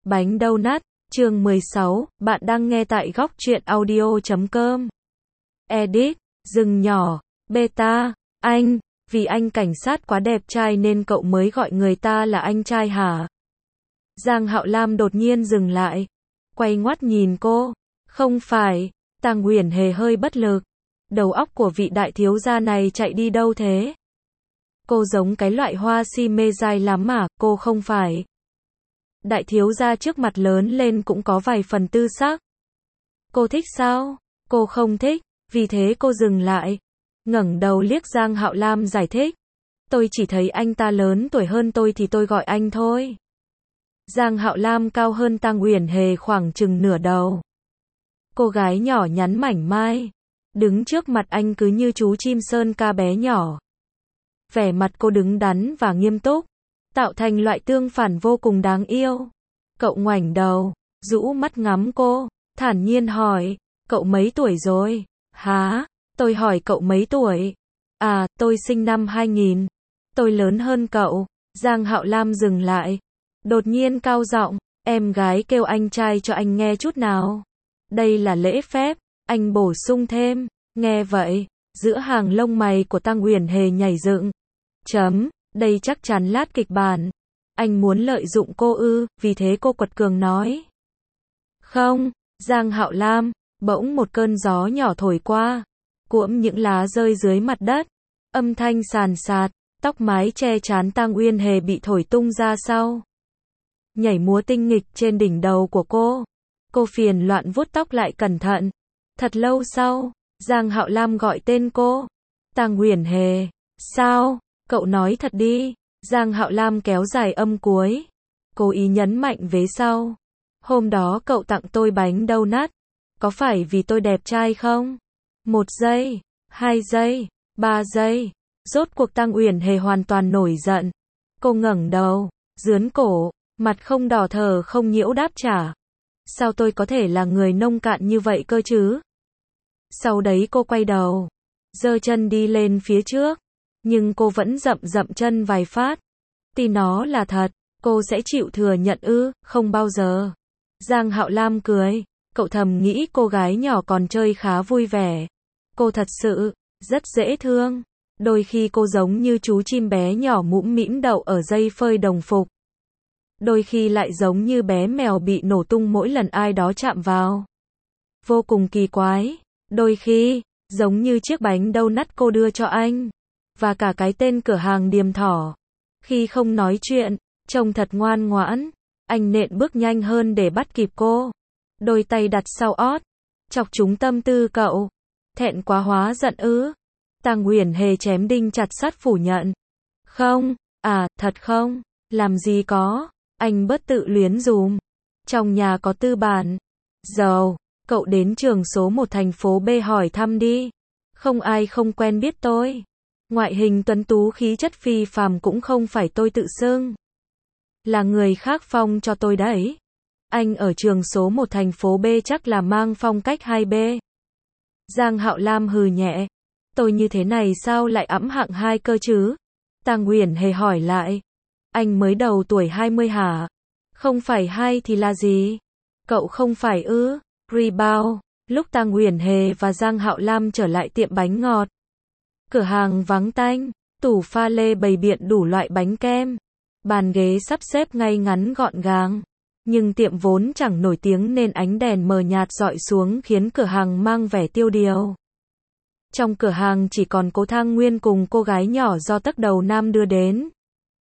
Bánh donut, chương 16, bạn đang nghe tại góc truyện audio.com. Edit, rừng nhỏ, beta, anh, vì anh cảnh sát quá đẹp trai nên cậu mới gọi người ta là anh trai hả? Giang Hạo Lam đột nhiên dừng lại, quay ngoắt nhìn cô. Không phải, Tang Uyển Hề hơi bất lực. Đầu óc của vị đại thiếu gia này chạy đi đâu thế? Cô giống cái loại hoa si mê dai lắm mà, cô không phải. Đại thiếu gia trước mặt lớn lên cũng có vài phần tư sắc. Cô thích sao? Cô không thích, vì thế cô dừng lại. Ngẩng đầu liếc Giang Hạo Lam giải thích. Tôi chỉ thấy anh ta lớn tuổi hơn tôi thì tôi gọi anh thôi. Giang Hạo Lam cao hơn Tang Uyển Hề khoảng chừng nửa đầu. Cô gái nhỏ nhắn mảnh mai, đứng trước mặt anh cứ như chú chim sơn ca bé nhỏ. Vẻ mặt cô đứng đắn và nghiêm túc, tạo thành loại tương phản vô cùng đáng yêu. Cậu ngoảnh đầu, rũ mắt ngắm cô, thản nhiên hỏi, cậu mấy tuổi rồi? Hả? Tôi hỏi cậu mấy tuổi? À, tôi sinh năm 2000. Tôi lớn hơn cậu. Giang Hạo Lam dừng lại, đột nhiên cao giọng, em gái kêu anh trai cho anh nghe chút nào. Đây là lễ phép, anh bổ sung thêm. Nghe vậy, giữa hàng lông mày của Tang Uyển Hề nhảy dựng. Đây chắc chắn lát kịch bản. Anh muốn lợi dụng cô ư, vì thế cô quật cường nói. Không, Giang Hạo Lam, bỗng một cơn gió nhỏ thổi qua, cuỗm những lá rơi dưới mặt đất. Âm thanh sàn sạt, tóc mái che trán Tang Uyển Hề bị thổi tung ra sau. Nhảy múa tinh nghịch trên đỉnh đầu của cô. Cô phiền loạn vuốt tóc lại cẩn thận. Thật lâu sau, Giang Hạo Lam gọi tên cô. Tang Uyển Hề, sao? Cậu nói thật đi. Giang Hạo Lam kéo dài âm cuối, cố ý nhấn mạnh vế sau. Hôm đó cậu tặng tôi bánh donut, có phải vì tôi đẹp trai không? 1 giây, 2 giây, 3 giây. Rốt cuộc Tang Uyển Hề hoàn toàn nổi giận. Cô ngẩng đầu, dướn cổ, mặt không đỏ thở không nhiễu đáp trả. Sao tôi có thể là người nông cạn như vậy cơ chứ? Sau đấy cô quay đầu, giơ chân đi lên phía trước. Nhưng cô vẫn dậm chân vài phát. Tin nó là thật, cô sẽ chịu thừa nhận ư? Không bao giờ. Giang Hạo Lam cười, cậu thầm nghĩ cô gái nhỏ còn chơi khá vui vẻ. Cô thật sự rất dễ thương. Đôi khi cô giống như chú chim bé nhỏ mũm mĩm đậu ở dây phơi đồng phục. Đôi khi lại giống như bé mèo bị nổ tung mỗi lần ai đó chạm vào. Vô cùng kỳ quái. Đôi khi, giống như chiếc bánh donut cô đưa cho anh. Và cả cái tên cửa hàng Điềm Thỏ. Khi không nói chuyện, trông thật ngoan ngoãn, anh nện bước nhanh hơn để bắt kịp cô. Đôi tay đặt sau ót, chọc trúng tâm tư cậu. Thẹn quá hóa giận ư? Tang Uyển Hề chém đinh chặt sắt phủ nhận. Không, thật không, làm gì có, anh bớt tự luyến dùm. Trong nhà có tư bản. Giàu, cậu đến trường số 1 thành phố B hỏi thăm đi. Không ai không quen biết tôi. Ngoại hình tuấn tú khí chất phi phàm cũng không phải tôi tự xưng. Là người khác phong cho tôi đấy. Anh ở trường số 1 thành phố B chắc là mang phong cách 2B. Giang Hạo Lam hừ nhẹ. Tôi như thế này sao lại ẵm hạng 2 cơ chứ? Tang Uyển Hề hỏi lại. Anh mới đầu tuổi 20 hả? Không phải 2 thì là gì? Cậu không phải ư? Rebound. Lúc Tang Uyển Hề và Giang Hạo Lam trở lại tiệm bánh ngọt. Cửa hàng vắng tanh, tủ pha lê bày biện đủ loại bánh kem. Bàn ghế sắp xếp ngay ngắn gọn gàng. Nhưng tiệm vốn chẳng nổi tiếng nên ánh đèn mờ nhạt dọi xuống khiến cửa hàng mang vẻ tiêu điều. Trong cửa hàng chỉ còn Cố Thang Nguyên cùng cô gái nhỏ do tấc đầu nam đưa đến.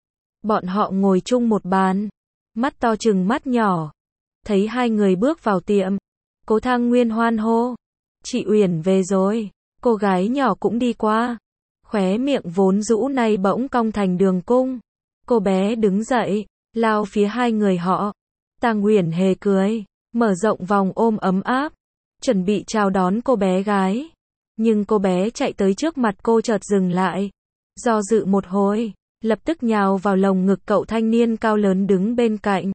Bọn họ ngồi chung một bàn, mắt to chừng mắt nhỏ. Thấy hai người bước vào tiệm, Cố Thang Nguyên hoan hô. Chị Uyển về rồi. Cô gái nhỏ cũng đi qua. Khóe miệng vốn rũ nay bỗng cong thành đường cung. Cô bé đứng dậy, lao phía hai người họ. Tang Uyển Hề cười, mở rộng vòng ôm ấm áp, chuẩn bị chào đón cô bé gái. Nhưng cô bé chạy tới trước mặt cô chợt dừng lại. Do dự một hồi, lập tức nhào vào lồng ngực cậu thanh niên cao lớn đứng bên cạnh.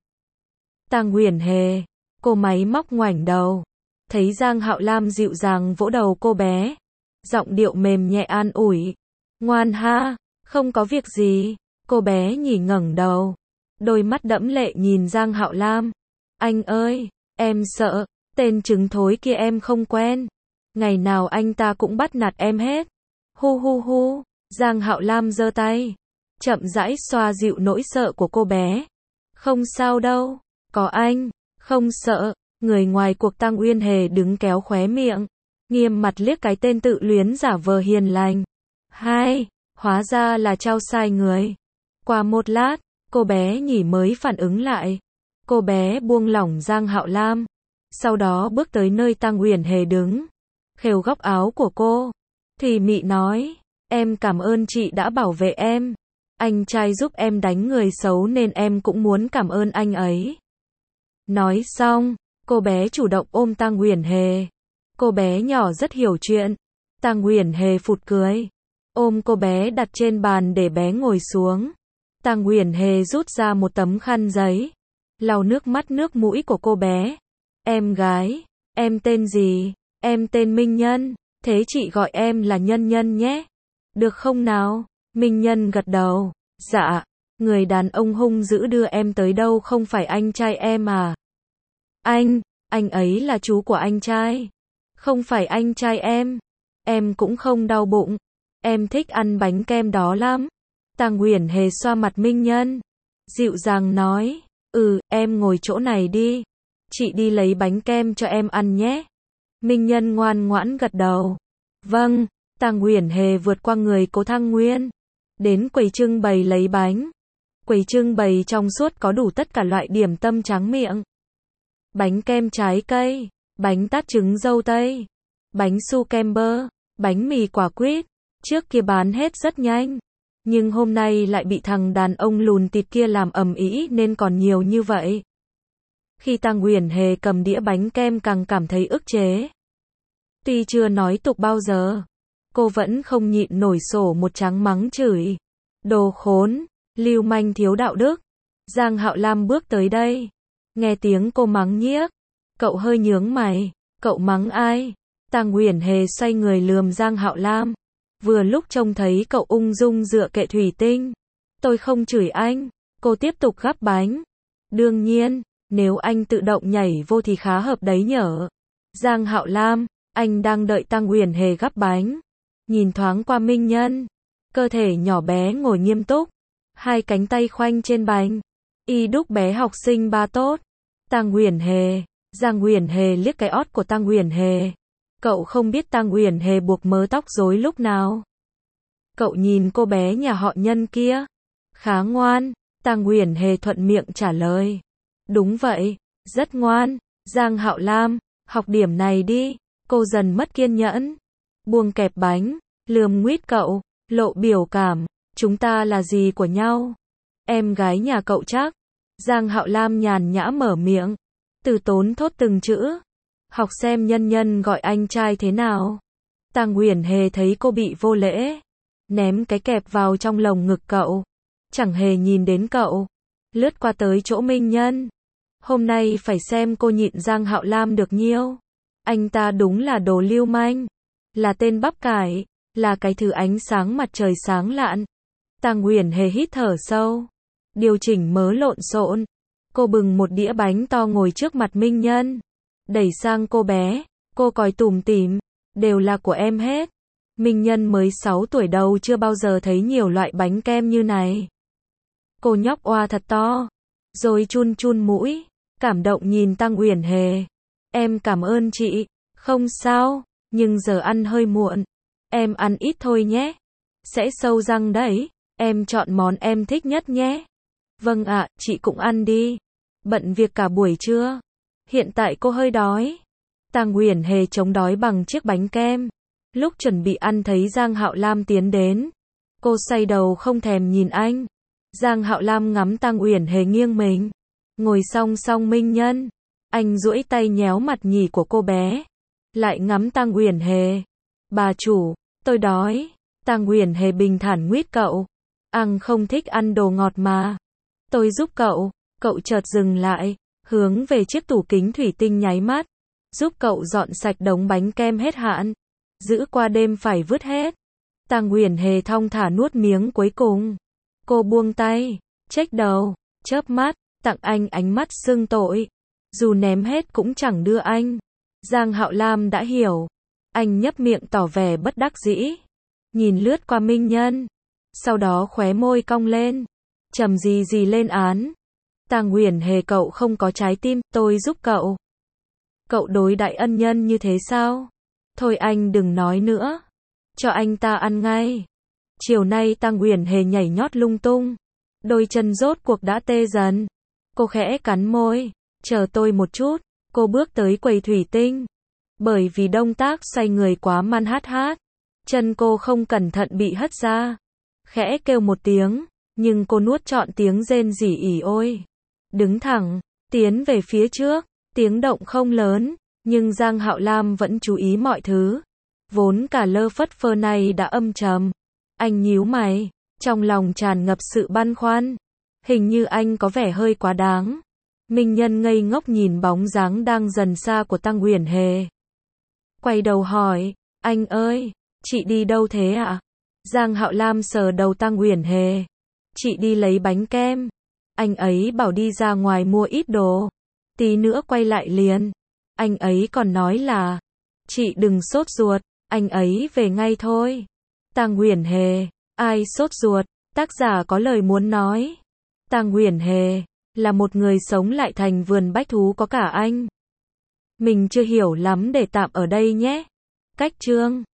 Tang Uyển Hề, cô máy móc ngoảnh đầu. Thấy Giang Hạo Lam dịu dàng vỗ đầu cô bé. Giọng điệu mềm nhẹ an ủi. Ngoan ha, không có việc gì. Cô bé nhỉ ngẩng đầu. Đôi mắt đẫm lệ nhìn Giang Hạo Lam. Anh ơi, em sợ, tên trứng thối kia em không quen. Ngày nào anh ta cũng bắt nạt em hết. Hu hu hu, Giang Hạo Lam giơ tay, chậm rãi xoa dịu nỗi sợ của cô bé. Không sao đâu, có anh, không sợ. Người ngoài cuộc Tăng Uyên Hề đứng kéo khóe miệng, nghiêm mặt liếc cái tên tự luyến giả vờ hiền lành. Hai, hóa ra là trao sai người. Qua một lát, cô bé nhỉ mới phản ứng lại. Cô bé buông lỏng Giang Hạo Lam, sau đó bước tới nơi Tăng Uyển Hề đứng, khều góc áo của cô, thì mị nói, em cảm ơn chị đã bảo vệ em. Anh trai giúp em đánh người xấu nên em cũng muốn cảm ơn anh ấy. Nói xong, cô bé chủ động ôm Tăng Uyển Hề. Cô bé nhỏ rất hiểu chuyện. Tăng Uyển Hề phụt cười, ôm cô bé đặt trên bàn để bé ngồi xuống. Tăng Uyển Hề rút ra một tấm khăn giấy, lau nước mắt nước mũi của cô bé. Em gái, em tên gì? Em tên Minh Nhân, thế chị gọi em là Nhân Nhân nhé. Được không nào? Minh Nhân gật đầu. Dạ, người đàn ông hung dữ đưa em tới đâu không phải anh trai em à? Anh ấy là chú của anh trai. Không phải anh trai em cũng không đau bụng. Em thích ăn bánh kem đó lắm. Tăng Uyển Hề xoa mặt Minh Nhân, dịu dàng nói, em ngồi chỗ này đi. Chị đi lấy bánh kem cho em ăn nhé. Minh Nhân ngoan ngoãn gật đầu. Vâng, Tăng Uyển Hề vượt qua người Cố Thăng Nguyên, đến quầy trưng bày lấy bánh. Quầy trưng bày trong suốt có đủ tất cả loại điểm tâm tráng miệng. Bánh kem trái cây, bánh tát trứng dâu tây, bánh su kem bơ, bánh mì quả quýt. Trước kia bán hết rất nhanh, nhưng hôm nay lại bị thằng đàn ông lùn tịt kia làm ầm ĩ nên còn nhiều như vậy. Khi Tăng Uyển Hề cầm đĩa bánh kem càng cảm thấy ức chế. Tuy chưa nói tục bao giờ, cô vẫn không nhịn nổi sổ một tráng mắng chửi. Đồ khốn, lưu manh thiếu đạo đức. Giang Hạo Lam bước tới đây, nghe tiếng cô mắng nhiếc, cậu hơi nhướng mày, cậu mắng ai? Tăng Uyển Hề xoay người lườm Giang Hạo Lam. Vừa lúc trông thấy cậu ung dung dựa kệ thủy tinh. Tôi không chửi anh, cô tiếp tục gắp bánh. Đương nhiên, nếu anh tự động nhảy vô thì khá hợp đấy nhở. Giang Hạo Lam, anh đang đợi Tăng Uyển Hề gắp bánh. Nhìn thoáng qua Minh Nhân, cơ thể nhỏ bé ngồi nghiêm túc, hai cánh tay khoanh trên bánh. Y đúc bé học sinh ba tốt. Tăng Uyển Hề, Giang Uyển Hề liếc cái ót của Tăng Uyển Hề. Cậu không biết Tăng Uyển Hề buộc mớ tóc rối lúc nào. Cậu nhìn cô bé nhà họ Nhân kia, khá ngoan. Tăng Uyển Hề thuận miệng trả lời. Đúng vậy, rất ngoan. Giang Hạo Lam, học điểm này đi. Cô dần mất kiên nhẫn, buông kẹp bánh, lườm nguýt cậu, lộ biểu cảm. Chúng ta là gì của nhau? Em gái nhà cậu chắc. Giang Hạo Lam nhàn nhã mở miệng, từ tốn thốt từng chữ. Học xem Nhân Nhân gọi anh trai thế nào. Tăng Uyển Hề thấy cô bị vô lễ, ném cái kẹp vào trong lồng ngực cậu, chẳng hề nhìn đến cậu, lướt qua tới chỗ Minh Nhân. Hôm nay phải xem cô nhịn Giang Hạo Lam được nhiêu. Anh ta đúng là đồ lưu manh, là tên bắp cải, là cái thứ ánh sáng mặt trời sáng lạn. Tăng Uyển Hề hít thở sâu, điều chỉnh mớ lộn xộn. Cô bừng một đĩa bánh to ngồi trước mặt Minh Nhân, đẩy sang cô bé. Cô còi tủm tỉm, đều là của em hết. Minh Nhân mới 6 tuổi đâu chưa bao giờ thấy nhiều loại bánh kem như này. Cô nhóc oa thật to, rồi chun chun mũi, cảm động nhìn Tăng Uyển Hề. Em cảm ơn chị, không sao, nhưng giờ ăn hơi muộn. Em ăn ít thôi nhé, sẽ sâu răng đấy. Em chọn món em thích nhất nhé. Vâng ạ, chị cũng ăn đi. Bận việc cả buổi trưa, hiện tại cô hơi đói. Tăng Uyển Hề chống đói bằng chiếc bánh kem. Lúc chuẩn bị ăn thấy Giang Hạo Lam tiến đến, cô xoay đầu không thèm nhìn anh. Giang Hạo Lam ngắm Tăng Uyển Hề nghiêng mình, ngồi song song Minh Nhân. Anh duỗi tay nhéo mặt nhì của cô bé, lại ngắm Tăng Uyển Hề. Bà chủ, tôi đói. Tăng Uyển Hề bình thản nguyết cậu. Anh không thích ăn đồ ngọt mà. Tôi giúp cậu. Cậu chợt dừng lại, hướng về chiếc tủ kính thủy tinh nháy mắt, giúp cậu dọn sạch đống bánh kem hết hạn, giữ qua đêm phải vứt hết. Tăng Uyển Hề thong thả nuốt miếng cuối cùng. Cô buông tay, chếch đầu, chớp mắt, tặng anh ánh mắt sưng tội. dù ném hết cũng chẳng đưa anh. Giang Hạo Lam đã hiểu. Anh nhấp miệng tỏ vẻ bất đắc dĩ. Nhìn lướt qua Minh Nhân. Sau đó khóe môi cong lên. Trầm gì gì lên án. Tang Uyển Hề, cậu không có trái tim, tôi giúp cậu. Cậu đối đãi ân nhân như thế sao? Thôi anh đừng nói nữa. Cho anh ta ăn ngay. Chiều nay Tang Uyển Hề nhảy nhót lung tung. Đôi chân rốt cuộc đã tê dần. Cô khẽ cắn môi. Chờ tôi một chút. Cô bước tới quầy thủy tinh. Bởi vì động tác xoay người quá man hát. Chân cô không cẩn thận bị hất ra. Khẽ kêu một tiếng. Nhưng cô nuốt trọn tiếng rên rỉ ỉ ôi. Đứng thẳng. Tiến về phía trước. Tiếng động không lớn. Nhưng Giang Hạo Lam vẫn chú ý mọi thứ. Vốn cả lơ phất phơ này đã âm trầm. Anh nhíu mày. Trong lòng tràn ngập sự băn khoăn. Hình như anh có vẻ hơi quá đáng. Minh Nhân ngây ngốc nhìn bóng dáng đang dần xa của Tang Uyển Hề. Quay đầu hỏi. Anh ơi, chị đi đâu thế ạ? Giang Hạo Lam sờ đầu Tang Uyển Hề. Chị đi lấy bánh kem. Anh ấy bảo đi ra ngoài mua ít đồ. Tí nữa quay lại liền. Anh ấy còn nói là. Chị đừng sốt ruột. Anh ấy về ngay thôi. Tang Uyển Hề. Ai sốt ruột? Tác giả có lời muốn nói. Tang Uyển Hề là một người sống lại thành vườn bách thú có cả anh. Mình chưa hiểu lắm để tạm ở đây nhé. Cách chương